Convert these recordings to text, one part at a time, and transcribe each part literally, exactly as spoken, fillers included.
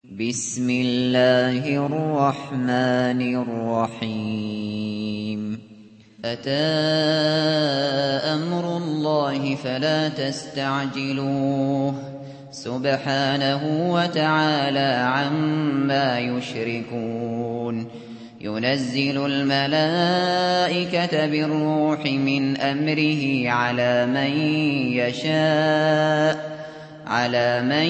بسم الله الرحمن الرحيم أتى أمر الله فلا تستعجلوه سبحانه وتعالى عما يشركون ينزل الملائكة بالروح من أمره على من يشاء على من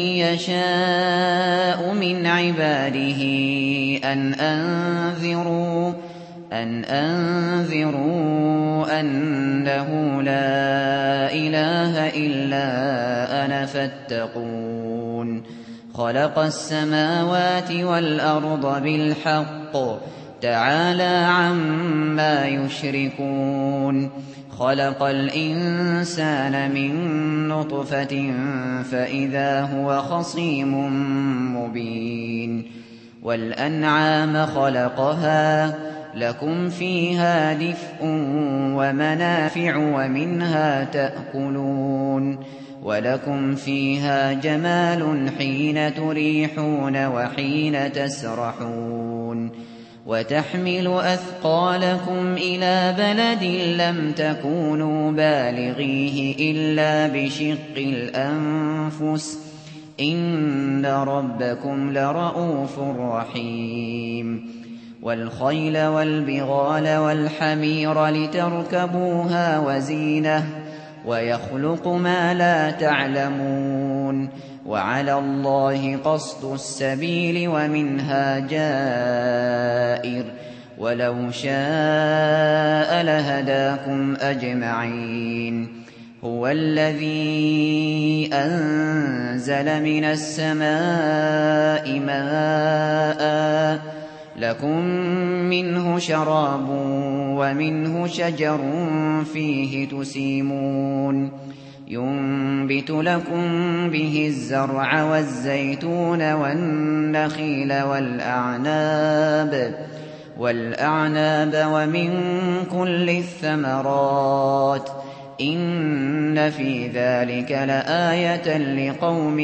يشاء من عباده أن أنذروا أن أنذروا أنه لا إله إلا أنا فاتقون خلق السماوات والأرض بالحق تعالى عما يشركون خلق الإنسان من نطفة فإذا هو خصيم مبين والأنعام خلقها لكم فيها دفء ومنافع ومنها تأكلون ولكم فيها جمال حين تريحون وحين تسرحون وتحمل أثقالكم إلى بلد لم تكونوا بالغيه إلا بشق الأنفس إن ربكم لرءوف رحيم والخيل والبغال والحمير لتركبوها وزينة ويخلق ما لا تعلمون وعلى الله قصد السبيل ومنها جائر ولو شاء لهداكم أجمعين هو الذي أنزل من السماء ماء لكم منه شراب ومنه شجر فيه تسيمون ينبت لكم به الزرع والزيتون والنخيل والأعناب والأعناب ومن كل الثمرات إن في ذلك لآية لقوم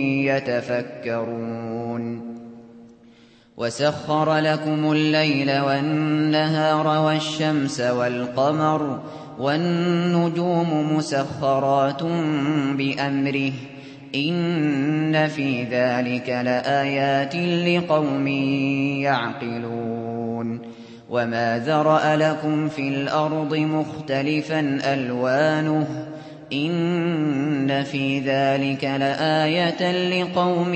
يتفكرون وسخر لكم الليل والنهار والشمس والقمر والنجوم مسخرات بأمره إن في ذلك لآيات لقوم يعقلون وما ذرأ لكم في الأرض مختلفا ألوانه إن في ذلك لآية لقوم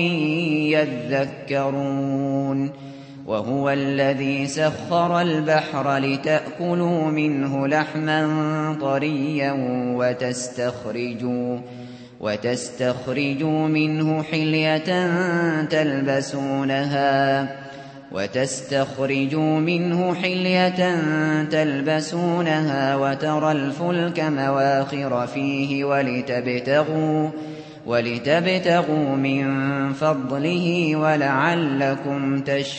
يذكرون وهو الذي سخر البحر لتأكلوا منه لحما طريا وتستخرجوا وتستخرجوا منه حلية تلبسونها وتستخرجوا منه حلية تلبسونها وترى الفلك مواخر فيه ولتبتغوا ولتبتغوا من فضله ولعلكم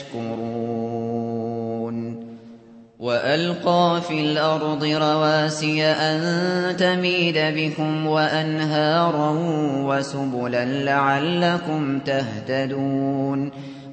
تشكرون وألقى في الأرض رواسي أن تميد بكم وأنهارا وسبلا لعلكم تهتدون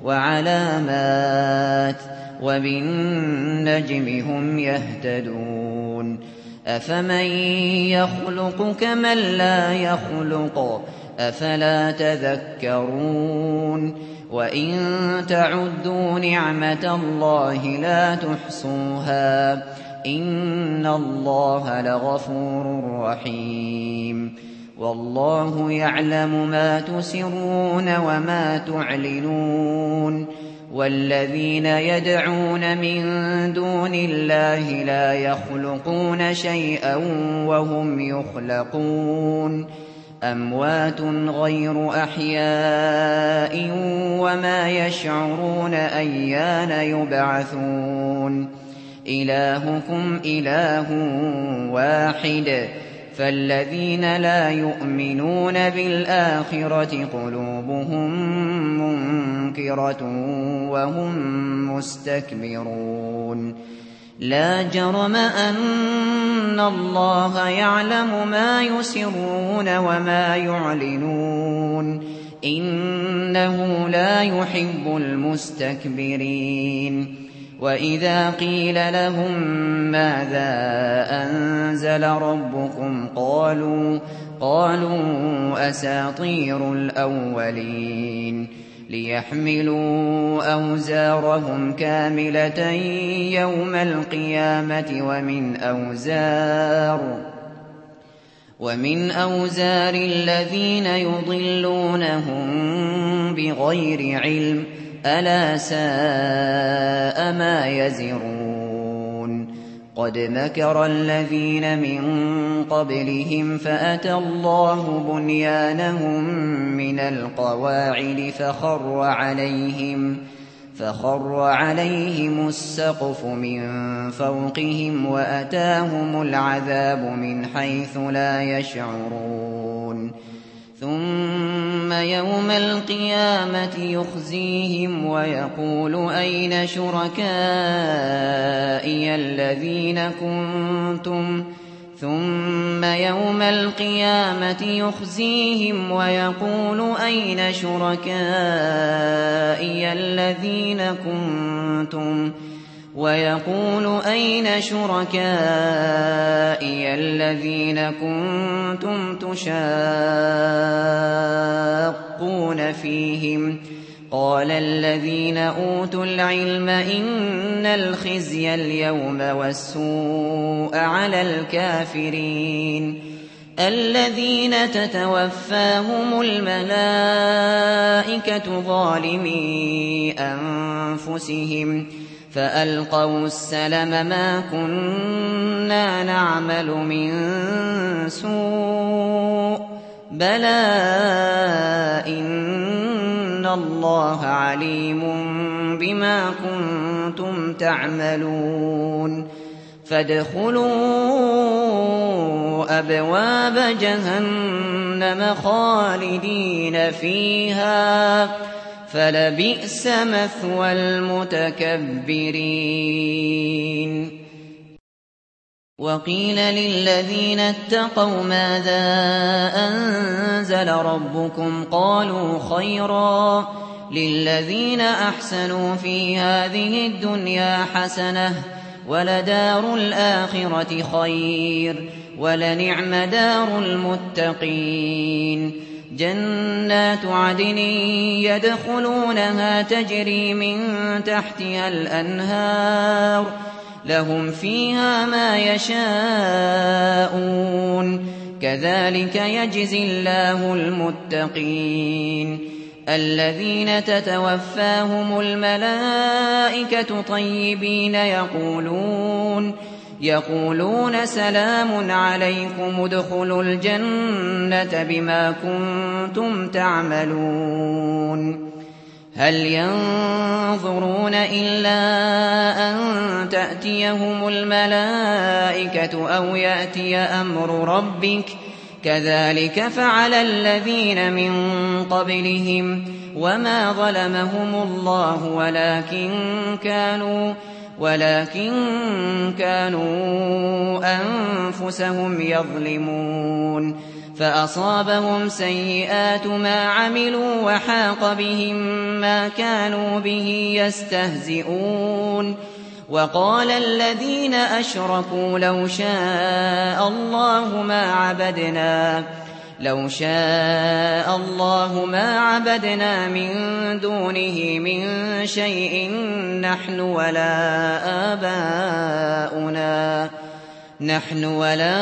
وعلامات وبالنجم هم يهتدون أفمن يخلق كمن لا يخلق أفلا تذكرون وإن تعدوا نعمة الله لا تحصوها إن الله لغفور رحيم والله يعلم ما تسرون وما تعلنون والذين يدعون من دون الله لا يخلقون شيئا وهم يخلقون أموات غير أحياء وما يشعرون أيان يبعثون إلهكم إله واحد فالذين لا يؤمنون بالآخرة قلوبهم منكرة وهم مستكبرون لا جرم أن الله يعلم ما يسرون وما يعلنون إنه لا يحب المستكبرين وإذا قيل لهم ماذا أنزل ربكم قالوا قالوا أساطير الأولين ليحملوا أوزارهم كاملة يوم القيامة ومن أوزار ومن أوزار الذين يضلونهم بغير علم ألا ساء ما يزرون قد مكر الذين من قبلهم فأتى الله بنيانهم من القواعد فخر عليهم فخر عليهم السقف من فوقهم وأتاهم العذاب من حيث لا يشعرون ثم يوم القيامة يخزيهم ويقول أين شركائي الذين كنتم ثم يوم القيامة يخزيهم ويقول أين شركائي الذين كنتم ويقول أين شركائي الذين كنتم تشاقون فيهم قال الذين أوتوا العلم إن الخزي اليوم والسوء على الكافرين الذين تتوفاهم الملائكة ظالمي أنفسهم فألقوا السلم ما كنا نعمل من سوء بلى إن الله عليم بما كنتم تعملون فادخلوا أبواب جهنم خالدين فيها فلبئس مثوى المتكبرين وقيل للذين اتقوا ماذا أنزل ربكم قالوا خيرا للذين أحسنوا في هذه الدنيا حسنة ولدار الآخرة خير ولنعم دار المتقين جنات عدن يدخلونها تجري من تحتها الأنهار لهم فيها ما يشاءون كذلك يجزي الله المتقين الذين تتوفاهم الملائكة طيبين يقولون يقولون سلام عليكم ادخلوا الجنة بما كنتم تعملون هل ينظرون إلا أن تأتيهم الملائكة أو يأتي أمر ربك كذلك فعل الذين من قبلهم وما ظلمهم الله ولكن كانوا ولكن كانوا أنفسهم يظلمون فأصابهم سيئات ما عملوا وحاق بهم ما كانوا به يستهزئون وقال الذين أشركوا لو شاء الله ما عبدنا لو شاء الله ما عبدنا من دونه من شيء نحن ولا آباؤنا نحن ولا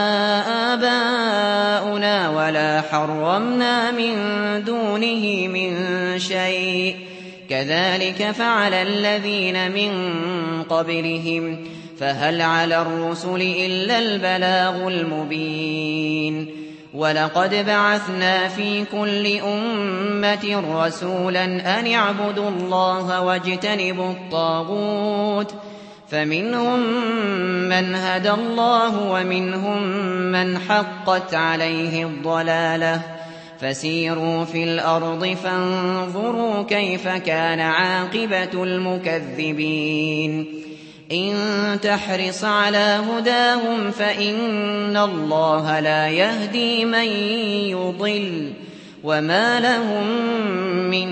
آباؤنا ولا حرمنا من دونه من شيء كذلك فعل الذين من قبلهم فهل على الرسل إلا البلاغ المبين ولقد بعثنا في كل أمة رسولا أن اعبدوا الله واجتنبوا الطاغوت فمنهم من هدى الله ومنهم من حقت عليه الضلالة فسيروا في الأرض فانظروا كيف كان عاقبة المكذبين إن تحرص على هداهم فإن الله لا يهدي من يضل وما لهم من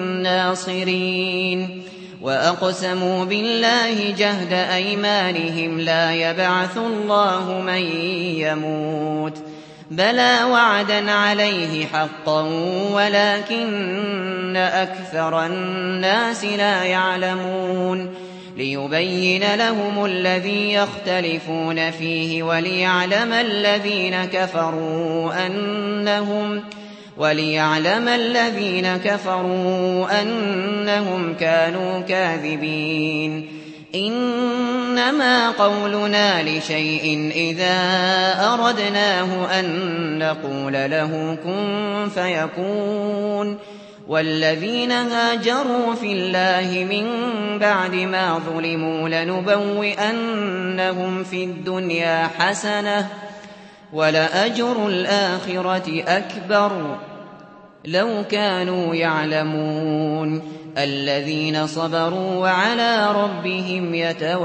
ناصرين وأقسموا بالله جهد أيمانهم لا يبعث الله من يموت بلى وعدا عليه حقا ولكن أكثر الناس لا يعلمون ليبين لهم الذي يختلفون فيه وليعلم الذين كفروا أنهم وليعلم الذين كفروا أنهم كانوا كاذبين إنما قولنا لشيء إذا أردناه أن نقول له كن فيكون والذين هاجروا في الله من بعد ما ظلموا لنبوئنهم في الدنيا حسنة ولأجر الآخرة أكبر لو كانوا يعلمون الذين صبروا وعلى ربهم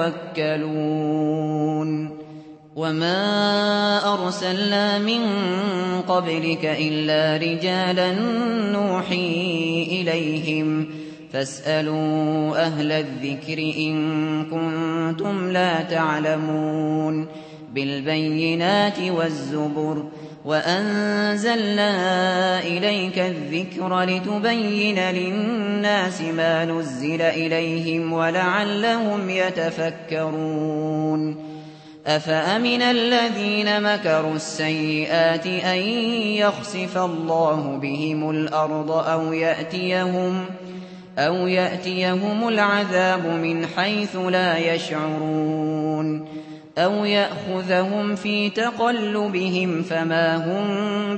يتوكلون وما أرسلنا من قبلك إلا رجالا نوحي إليهم فاسألوا أهل الذكر إن كنتم لا تعلمون بالبينات والزبر وأنزلنا إليك الذكر لتبين للناس ما نزل إليهم ولعلهم يتفكرون أفأمن الذين مكروا السيئات أن يخسف الله بهم الأرض أو يأتيهم أو يأتيهم العذاب من حيث لا يشعرون أو يأخذهم في تقلبهم فما هم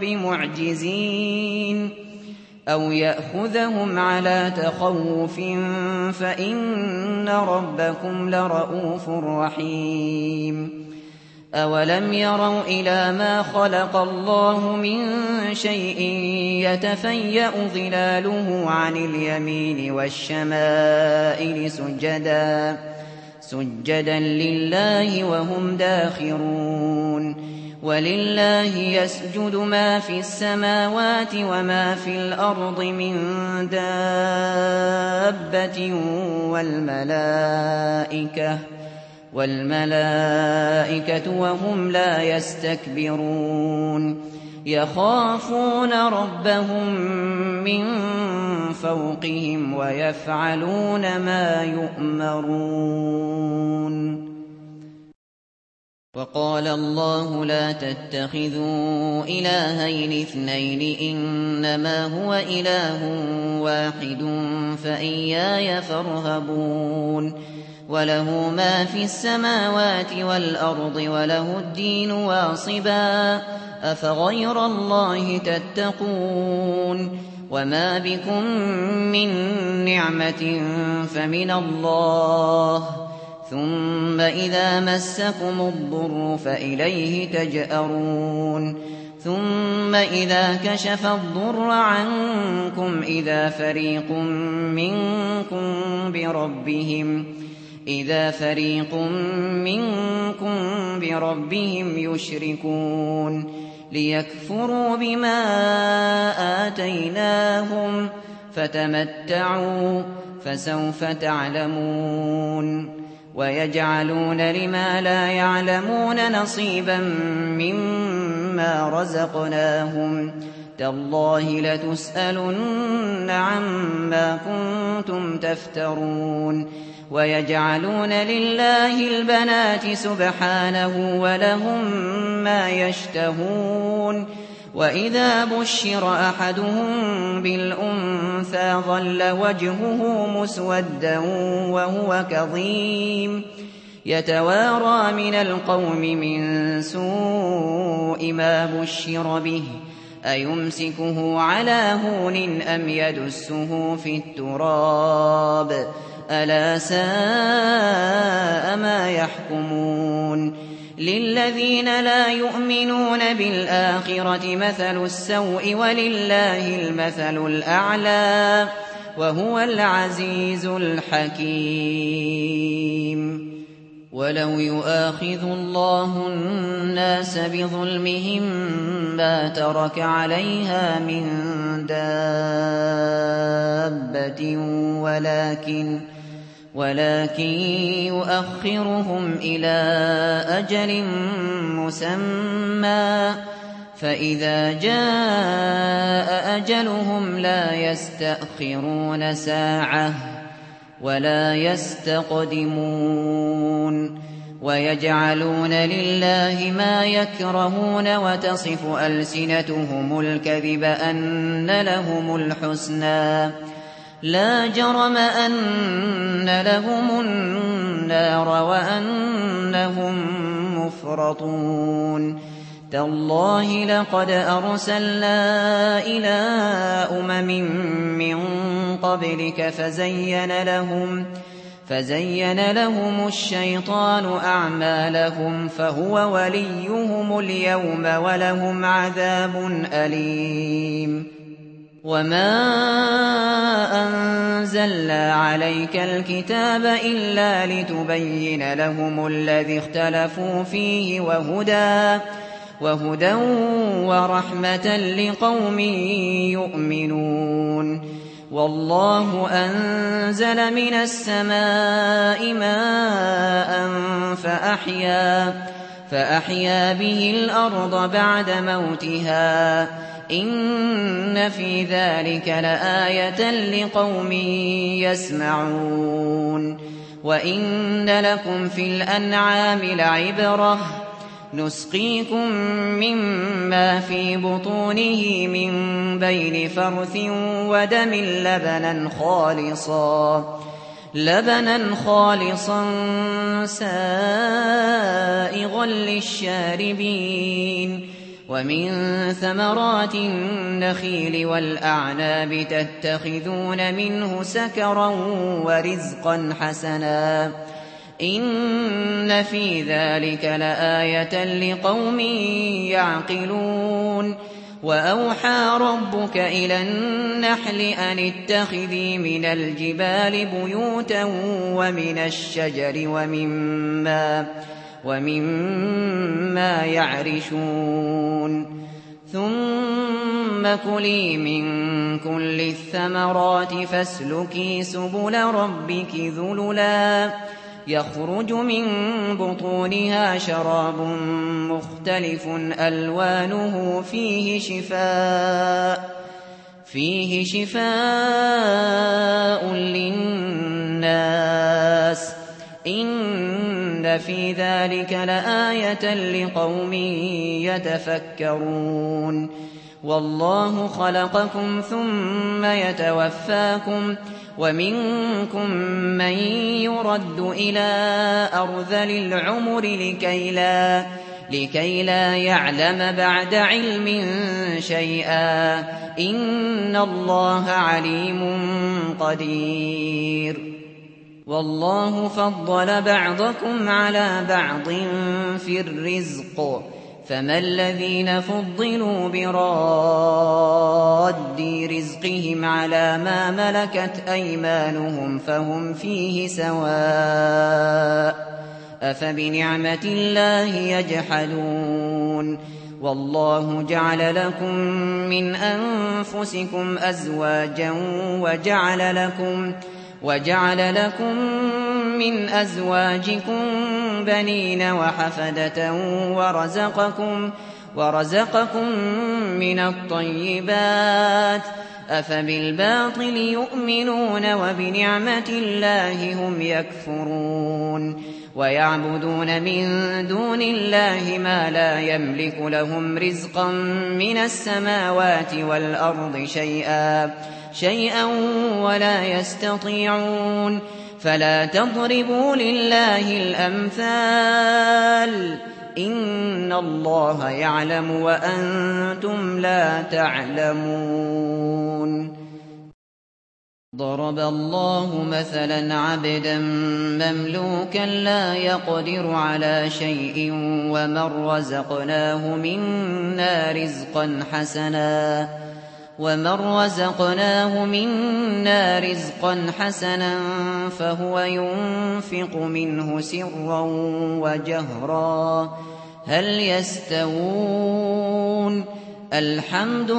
بمعجزين أو يأخذهم على تخوف فإن ربكم لرؤوف رحيم أولم يروا إلى ما خلق الله من شيء يتفيأ ظلاله عن اليمين والشمائل سجدا سجدا لله وهم داخرون ولله يسجد ما في السماوات وما في الأرض من دابة والملائكة والملائكة وهم لا يستكبرون يخافون ربهم من فوقهم ويفعلون ما يؤمرون وقال الله لا تتخذوا إلهين اثنين إنما هو إله واحد فإياي فارهبون وله ما في السماوات والأرض وله الدين واصبا أفغير الله تتقون وما بكم من نعمة فمن الله ثم إذا مسكم الضر فإليه تجأرون ثم إذا كشف الضر عنكم إذا فريق منكم بربهم إذا فريق منكم بربهم يشركون ليكفروا بما آتيناهم فتمتعوا فسوف تعلمون ويجعلون لما لا يعلمون نصيبا مما رزقناهم تالله لتسألن عما كنتم تفترون ويجعلون لله البنات سبحانه ولهم ما يشتهون وإذا بشر أحدهم بالأنثى ظل وجهه مسودا وهو كظيم يتوارى من القوم من سوء ما بشر به أيمسكه على هون أم يدسه في التراب ألا ساء ما يحكمون للذين لا يؤمنون بالآخرة مثل السوء ولله المثل الأعلى وهو العزيز الحكيم ولو يؤاخذ الله الناس بظلمهم ما ترك عليها من دابة ولكن ولكن يؤخرهم إلى أجل مسمى فإذا جاء أجلهم لا يستأخرون ساعة ولا يستقدمون ويجعلون لله ما يكرهون وتصف ألسنتهم الكذب أن لهم الحسنى لا جرم أن لهم النار وأنهم مفرطون تالله لقد أرسلنا إلى أمم من قبلك فزين لهم فزين لهم الشيطان أعمالهم فهو وليهم اليوم ولهم عذاب أليم وما أنزلنا عليك الكتاب إلا لتبين لهم الذي اختلفوا فيه وهدى وهدى ورحمة لقوم يؤمنون والله أنزل من السماء ماء فأحيا فأحيا به الأرض بعد موتها إن في ذلك لآية لقوم يسمعون وإن لكم في الأنعام لعبرة نسقيكم مما في بطونه من بين فرث ودم لبنا خالصا لبنا خالصا سائغا للشاربين ومن ثمرات النخيل والأعناب تتخذون منه سكرا ورزقا حسنا إن في ذلك لآية لقوم يعقلون وأوحى ربك إلى النحل أن اتخذي من الجبال بيوتا ومن الشجر ومما ومما يعرشون ثم كلي من كل الثمرات فاسلكي سبل ربك ذللا يخرج من بطونها شراب مختلف ألوانه فيه شفاء فيه شفاء للناس إن في ذلك لآية لقوم يتفكرون والله خلقكم ثم يتوفاكم ومنكم من يرد إلى أرذل العمر لكي لا, لكي لا يعلم بعد علم شيئا إن الله عليم قدير والله فضل بعضكم على بعض في الرزق فما الذين فضلوا براد رزقهم على ما ملكت أيمانهم فهم فيه سواء أفبنعمة الله يجحدون والله جعل لكم من أنفسكم أزواجا وجعل لكم وجعل لكم من أزواجكم بنين وحفدة ورزقكم ورزقكم من الطيبات أفبالباطل يؤمنون وبنعمة الله هم يكفرون ويعبدون من دون الله ما لا يملك لهم رزقا من السماوات والأرض شيئا شيئا ولا يستطيعون فلا تضربوا لله الأمثال إن الله يعلم وأنتم لا تعلمون ضرب الله مثلا عبدا مملوكا لا يقدر على شيء ومن رزقناه منا رزقا حسنا ومن رزقناه منا رزقا حسنا فهو ينفق منه سرا وجهرا هل يستوون الحمد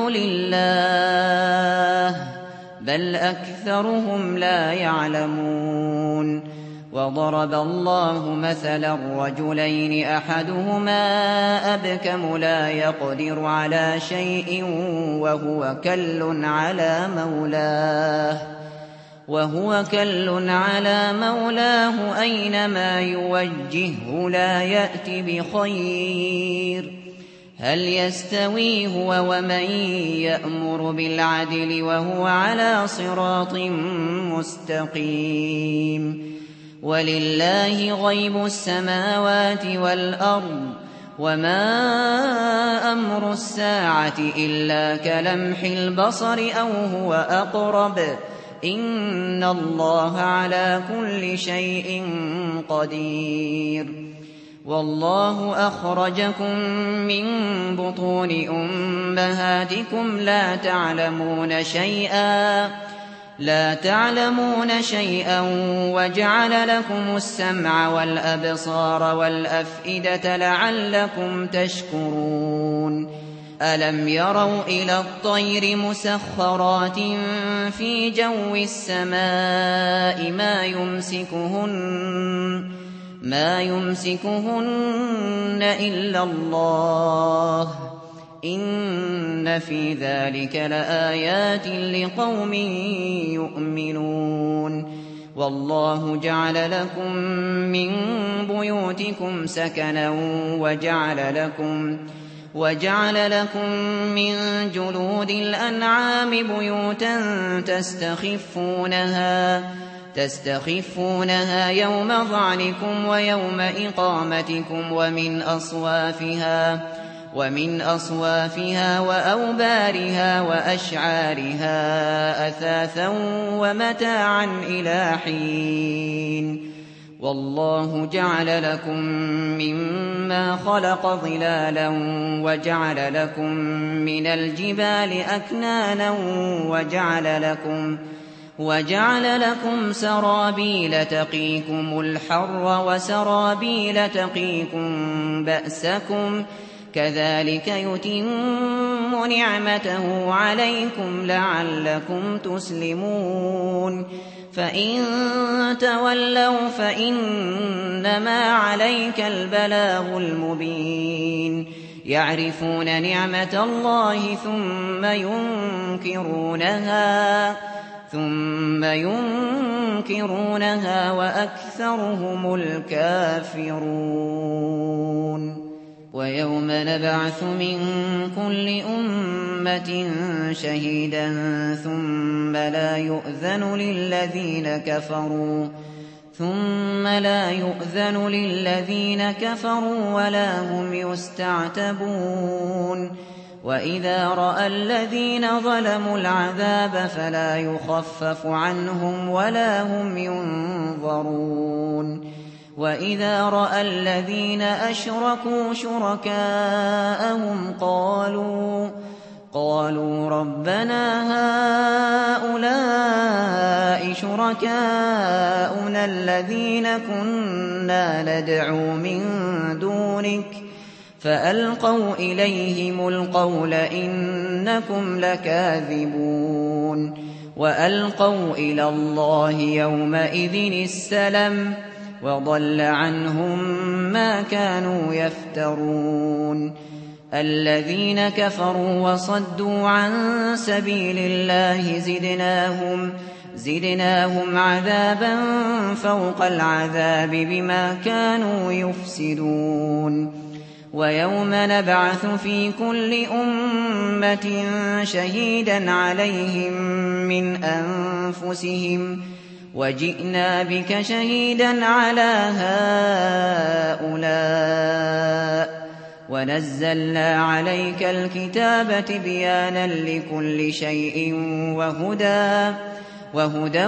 لله بل أكثرهم لا يعلمون وضرب الله مثلا رجلين أحدهما أبكم لا يقدر على شيء وهو كل على مولاه وهو كل على مولاه أينما يوجهه لا يأت بخير هل يستوي هو ومن يأمر بالعدل وهو على صراط مستقيم ولله غيب السماوات والأرض وما أمر الساعة إلا كلمح البصر أو هو أقرب إن الله على كل شيء قدير والله أخرجكم من بطون أمهاتكم لا تعلمون شيئا لا تعلمون شيئا وجعل لكم السمع والأبصار والأفئدة لعلكم تشكرون ألم يروا إلى الطير مسخرات في جو السماء ما يمسكهن ما يمسكهن إلا الله إن في ذلك لآيات لقوم يؤمنون والله جعل لكم من بيوتكم سكنا وجعل لكم وجعل لكم من جلود الأنعام بيوتا تستخفونها تستخفونها يوم ظعنكم ويوم إقامتكم ومن أصوافها ومن أصوافها وأوبارها وأشعارها أثاثا ومتاعا إلى حين والله جعل لكم مما خلق ظلالا وجعل لكم من الجبال أكنانا وجعل لكم وجعل لكم سرابيل تقيكم الحر وسرابيل تقيكم بأسكم كذلك يتم نعمته عليكم لعلكم تسلمون فإن تولوا فإنما عليك البلاغ المبين يعرفون نعمة الله ثم ينكرونها ثم ينكرونها وأكثرهم الكافرون ويوم نبعث من كل أمة شهيدا ثم لا يؤذن للذين كفروا ثم لا يؤذن للذين كفروا ولا هم يستعتبون وإذا رأى الذين ظلموا العذاب فلا يخفف عنهم ولا هم ينظرون وإذا رأى الذين أشركوا شركاءهم قالوا قالوا ربنا هؤلاء شركاؤنا الذين كنا ندعو من دونك فألقوا إليهم القول إنكم لكاذبون وألقوا إلى الله يومئذ السلم وضل عنهم ما كانوا يفترون الذين كفروا وصدوا عن سبيل الله زدناهم زدناهم عذابا فوق العذاب بما كانوا يفسدون ويوم نبعث في كل أمة شهيدا عليهم من أنفسهم وجئنا بك شهيدا على هؤلاء ونزلنا عليك الكتاب تبيانا لكل شيء وهدى وهدى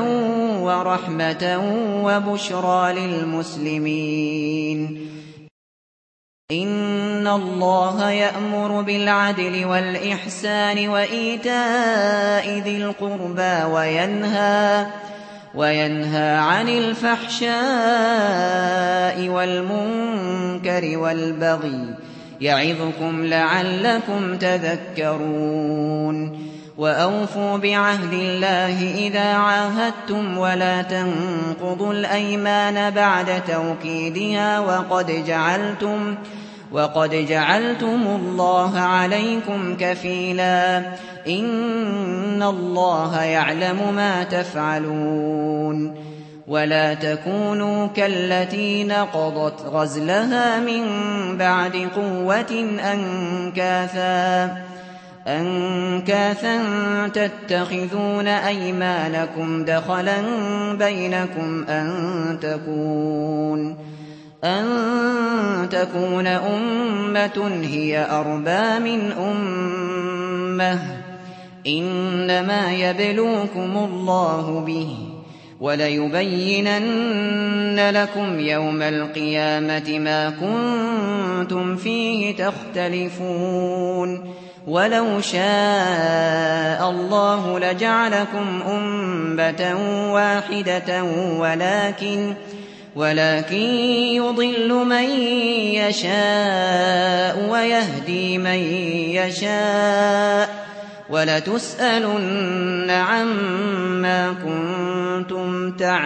ورحمة وبشرى للمسلمين إن الله يأمر بالعدل والإحسان وإيتاء ذي القربى وينهى وينهى عن الفحشاء والمنكر والبغي يعظكم لعلكم تذكرون وأوفوا بعهد الله إذا عاهدتم ولا تنقضوا الأيمان بعد توكيدها وقد جعلتم وقد جعلتم الله عليكم كفيلا إن الله يعلم ما تفعلون ولا تكونوا كالتي نقضت غزلها من بعد قوة أنكاثا أنكاثا تتخذون أيمانكم دخلا بينكم أن تكون أن تكون أمة هي أربى من أمة إنما يبلوكم الله به وليبينن لكم يوم القيامة ما كنتم فيه تختلفون ولو شاء الله لجعلكم أمة واحدة ولكن ولكن يضل من يشاء ويهدي من يشاء ولتسألن عما كنتم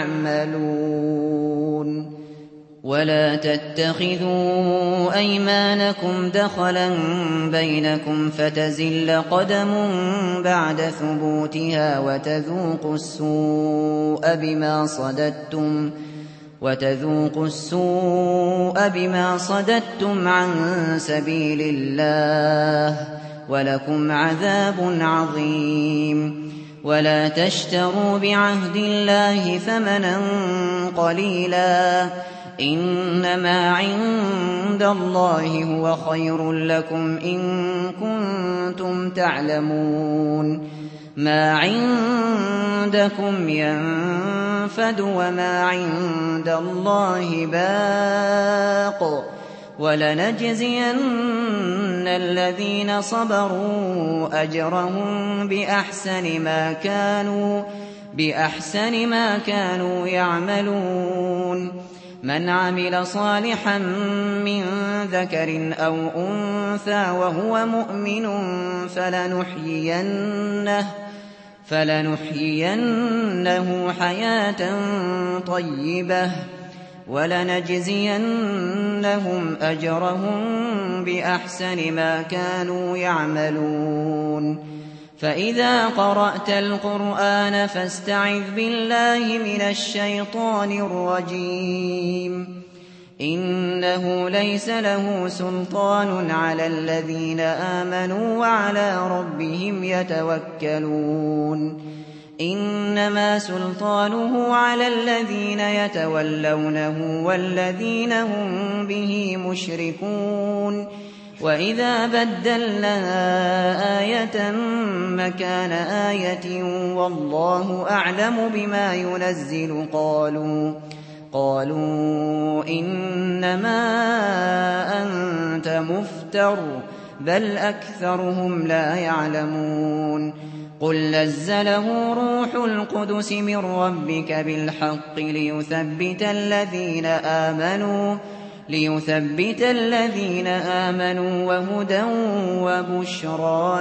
تعملون ولا تتخذوا أيمانكم دخلا بينكم فتزل قدم بعد ثبوتها وتذوقوا السوء بما صددتم وتذوقوا السوء بما صددتم عن سبيل الله ولكم عذاب عظيم ولا تشتروا بعهد الله ثمنا قليلا إنما عند الله هو خير لكم إن كنتم تعلمون ما عندكم ينفد وما عند الله باق ولنجزين الذين صبروا أجرهم بأحسن ما كانوا بأحسن ما كانوا يعملون من عمل صالحا من ذكر أو أنثى وهو مؤمن فلنحيينه فلنحيينه حياة طيبة ولنجزينهم أجرهم بأحسن ما كانوا يعملون فإذا قرأت القرآن فاستعذ بالله من الشيطان الرجيم إنه ليس له سلطان على الذين آمنوا وعلى ربهم يتوكلون إنما سلطانه على الذين يتولونه والذين هم به مشركون وإذا بدلنا آية مكان آية والله أعلم بما ينزل قالوا قالوا إنما أنت مفتر بل أكثرهم لا يعلمون قل نزله روح القدس من ربك بالحق ليثبت الذين آمنوا ليثبت الذين آمنوا وهدى وبشرى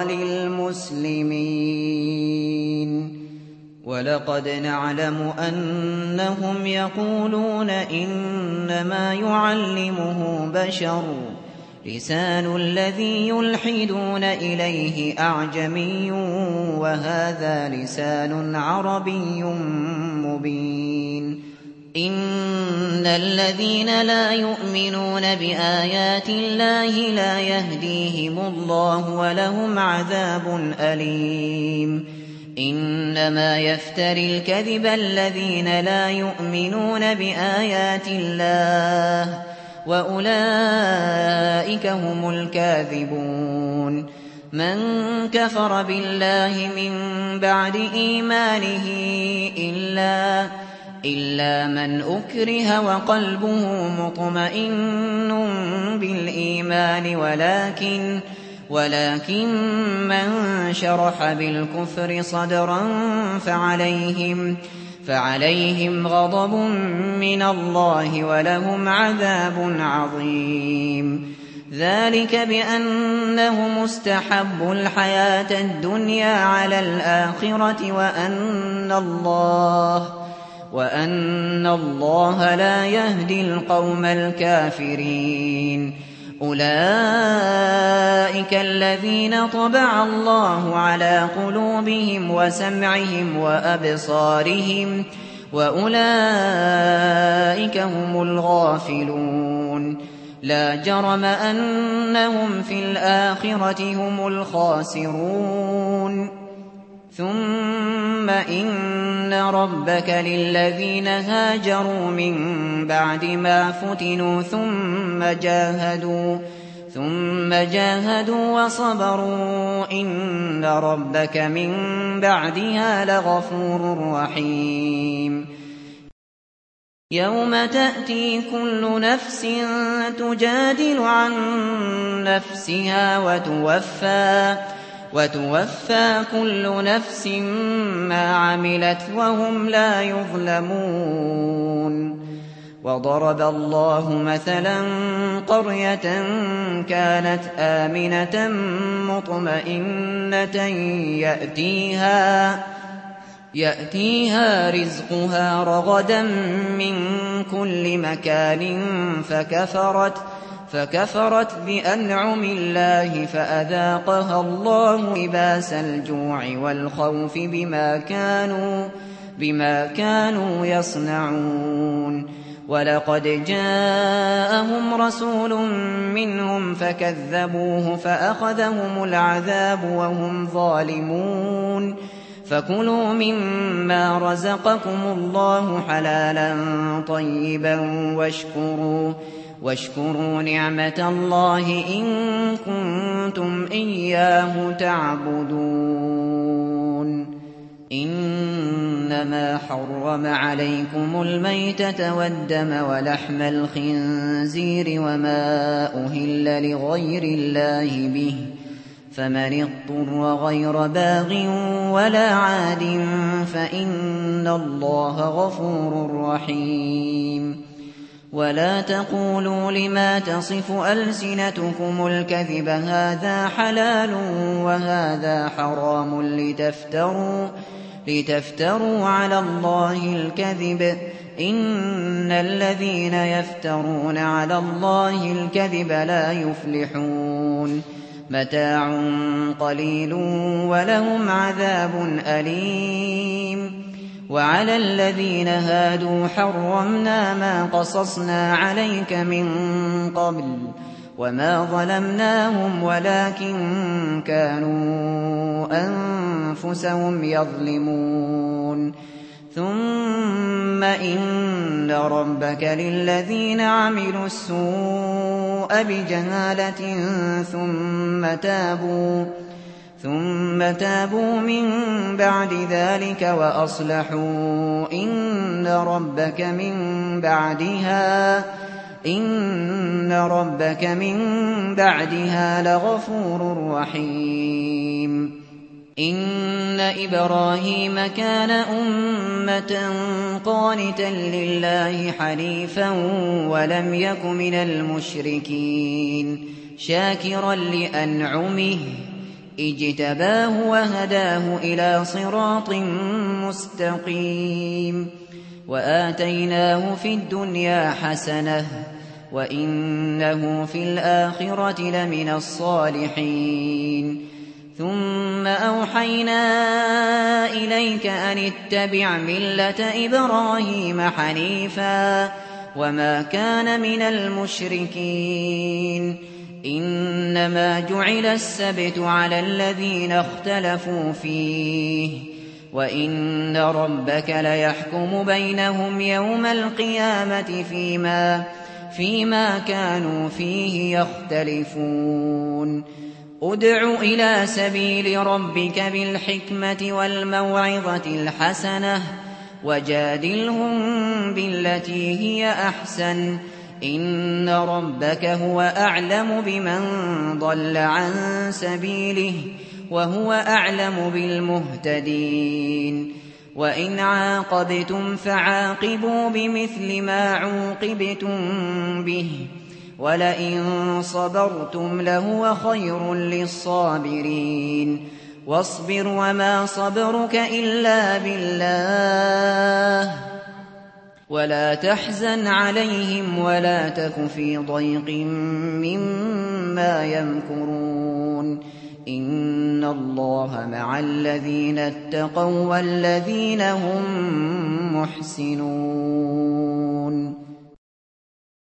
للمسلمين ولقد نعلم أنهم يقولون إنما يعلمه بشر لسان الذي يلحدون إليه أعجمي وهذا لسان عربي مبين إن الذين لا يؤمنون بآيات الله لا يهديهم الله ولهم عذاب أليم إنما يفتري الكذب الذين لا يؤمنون بآيات الله وأولئك هم الكاذبون من كفر بالله من بعد إيمانه إلا إلا من أكره وقلبه مطمئن بالإيمان ولكن ولكن من شرح بالكفر صدرا فعليهم فعليهم غضب من الله ولهم عذاب عظيم. ذلك بأنهم استحبوا الحياة الدنيا على الآخرة وأن الله وأن الله لا يهدي القوم الكافرين. أولئك الذين طبع الله على قلوبهم وسمعهم وأبصارهم وأولئك هم الغافلون. لا جرم أنهم في الآخرة هم الخاسرون. ثم إن ربك للذين هاجروا من بعد ما فتنوا ثم جاهدوا ثم جاهدوا وصبروا إن ربك من بعدها لغفور رحيم. يوم تأتي كل نفس تجادل عن نفسها وتوفى وتوفى كل نفس ما عملت وهم لا يظلمون. وضرب الله مثلا قرية كانت آمنة مطمئنة يأتيها يأتيها رزقها رغدا من كل مكان فكفرت فكفرت بأنعم الله فأذاقها الله لباس الجوع والخوف بما كانوا بما كانوا يصنعون. ولقد جاءهم رسول منهم فكذبوه فأخذهم العذاب وهم ظالمون. فكلوا مما رزقكم الله حلالا طيبا واشكروا واشكروا نعمة الله إن كنتم إياه تعبدون. إنما حرم عليكم الميتة والدم ولحم الخنزير وما أهل لغير الله به فمن اضطر غير باغ ولا عاد فإن الله غفور رحيم. ولا تقولوا لما تصف ألسنتكم الكذب هذا حلال وهذا حرام لتفتروا لتفتروا على الله الكذب إن الذين يفترون على الله الكذب لا يفلحون. متاع قليل ولهم عذاب أليم. وعلى الذين هادوا حرمنا ما قصصنا عليك من قبل وما ظلمناهم ولكن كانوا أنفسهم يظلمون. ثم إن ربك للذين عملوا السوء بجهالة ثم تابوا ثم تابوا من بعد ذلك وأصلحوا إن ربك من بعدها إن ربك من بعدها لغفور رحيم. إن إبراهيم كان أمة قانتا لله حنيفا ولم يك من المشركين شاكرا لأنعمه اجتباه وهداه إلى صراط مستقيم. وآتيناه في الدنيا حسنة وإنه في الآخرة لمن الصالحين. ثم أوحينا إليك أن اتبع ملة إبراهيم حنيفا وما كان من المشركين. إنما جعل السبت على الذين اختلفوا فيه وإن ربك ليحكم بينهم يوم القيامة فيما فيما كانوا فيه يختلفون. ادع إلى سبيل ربك بالحكمة والموعظة الحسنة وجادلهم بالتي هي أحسن إن ربك هو أعلم بمن ضل عن سبيله وهو أعلم بالمهتدين وإن عاقبتم فعاقبوا بمثل ما عوقبتم به ولئن صبرتم لهو خير للصابرين واصبر وما صبرك إلا بالله ولا تحزن عليهم ولا تك في ضيق مما يمكرون إن الله مع الذين اتقوا والذين هم محسنون